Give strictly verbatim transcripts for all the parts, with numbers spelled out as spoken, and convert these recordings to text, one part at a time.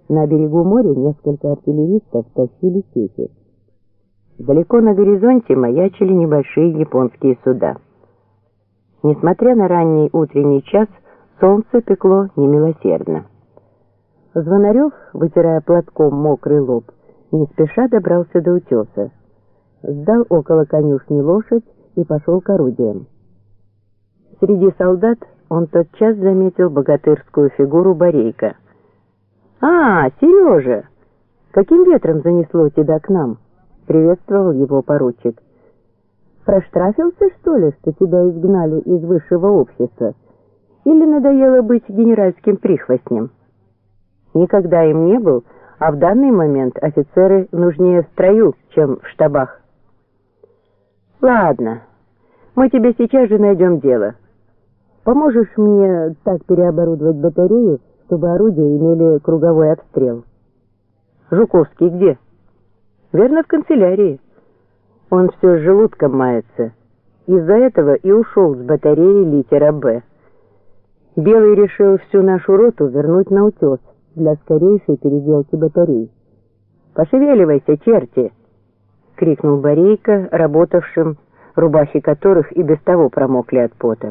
На берегу моря несколько артиллеристов тащили сети. Далеко на горизонте маячили небольшие японские суда. Несмотря на ранний утренний час, солнце пекло немилосердно. Звонарев, вытирая платком мокрый лоб, не спеша добрался до утеса, сдал около конюшни лошадь и пошел к орудиям. Среди солдат он тотчас заметил богатырскую фигуру Борейка. «А, Сережа! Каким ветром занесло тебя к нам?» — приветствовал его поручик. «Проштрафился, что ли, что тебя изгнали из высшего общества? Или надоело быть генеральским прихвостнем?» «Никогда им не был, а в данный момент офицеры нужнее в строю, чем в штабах». «Ладно, мы тебе сейчас же найдем дело. Поможешь мне так переоборудовать батарею, чтобы орудия имели круговой обстрел?» «Жуковский где?» «Верно, в канцелярии. Он все с желудком мается. Из-за этого и ушел с батареи литера «Б». Белый решил всю нашу роту вернуть на утес для скорейшей переделки батарей. «Пошевеливайся, черти!» — крикнул Борейко, работавшим, рубахи которых и без того промокли от пота.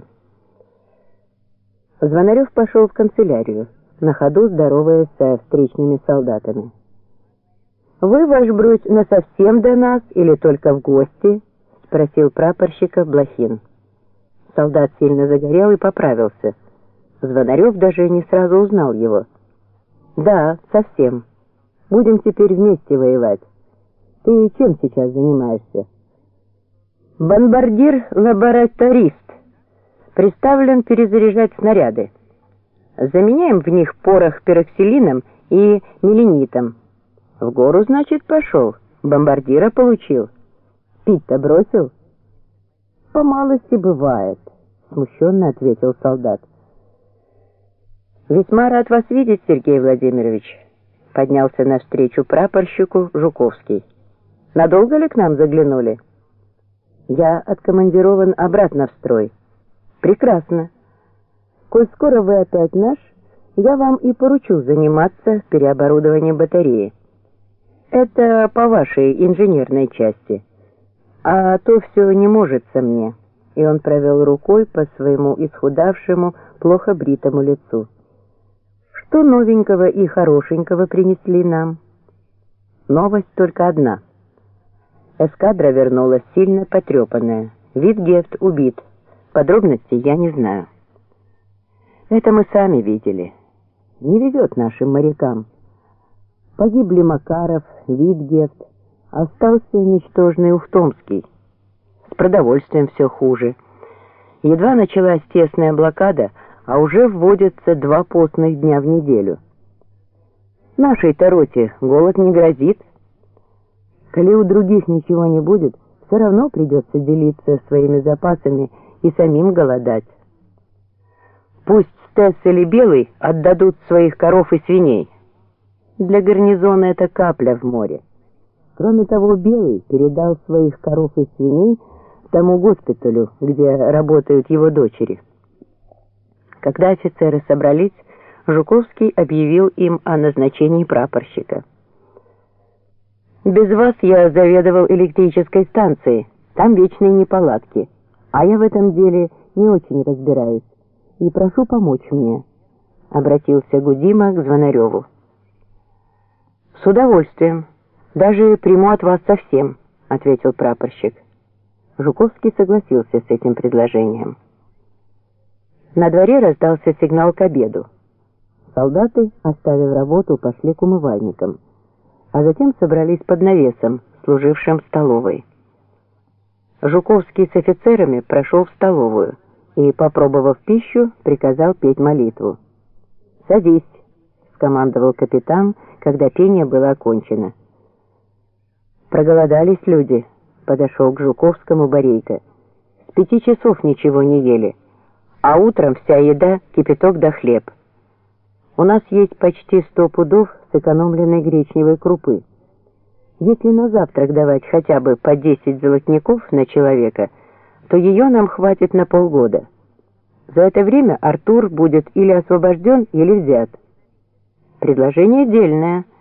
Звонарев пошел в канцелярию, на ходу здороваясь со встречными солдатами. «Вы, ваш бродь, насовсем до нас или только в гости?» — спросил прапорщика Блохин. Солдат сильно загорел и поправился. Звонарев даже не сразу узнал его. «Да, совсем. Будем теперь вместе воевать. Ты чем сейчас занимаешься?» «Бомбардир-лабораторист. Приставлен перезаряжать снаряды. Заменяем в них порох пероксилином и меленитом. В гору, значит, пошел. Бомбардира получил. Пить-то бросил?» «По малости бывает», — смущенно ответил солдат. «Весьма рад вас видеть, Сергей Владимирович», — поднялся навстречу прапорщику Жуковский. «Надолго ли к нам заглянули?» «Я откомандирован обратно в строй». «Прекрасно. Коль скоро вы опять наш, я вам и поручу заниматься переоборудованием батареи. Это по вашей инженерной части. А то все не можется мне». И он провел рукой по своему исхудавшему, плохо бритому лицу. «Что новенького и хорошенького принесли нам?» Новость только одна. Эскадра вернулась сильно потрепанная. Витгефт убит. Подробностей я не знаю. Это мы сами видели. Не везет нашим морякам. Погибли Макаров, Витгефт, остался ничтожный Ухтомский. С продовольствием все хуже. Едва началась тесная блокада, а уже вводятся два постных дня в неделю. Нашей-то роте голод не грозит. Коли у других ничего не будет, все равно придется делиться своими запасами и самим голодать. Пусть Стесс или Белый отдадут своих коров и свиней. Для гарнизона это капля в море. Кроме того, Белый передал своих коров и свиней тому госпиталю, где работают его дочери. Когда офицеры собрались, Жуковский объявил им о назначении прапорщика. «Без вас я заведовал электрической станцией, там вечные неполадки, а я в этом деле не очень разбираюсь, и прошу помочь мне», — обратился Гудима к Звонареву. «С удовольствием, даже приму от вас совсем», — ответил прапорщик. Жуковский согласился с этим предложением. На дворе раздался сигнал к обеду. Солдаты, оставив работу, пошли к умывальникам, а затем собрались под навесом, служившим столовой. Жуковский с офицерами прошел в столовую и, попробовав пищу, приказал петь молитву. «Садись», — скомандовал капитан, когда пение было окончено. «Проголодались люди», — подошел к Жуковскому Борейко. «С пяти часов ничего не ели, а утром вся еда — кипяток да хлеб. У нас есть почти сто пудов сэкономленной гречневой крупы. Если на завтрак давать хотя бы по десять золотников на человека, то ее нам хватит на полгода. За это время Артур будет или освобожден, или взят. Предложение дельное.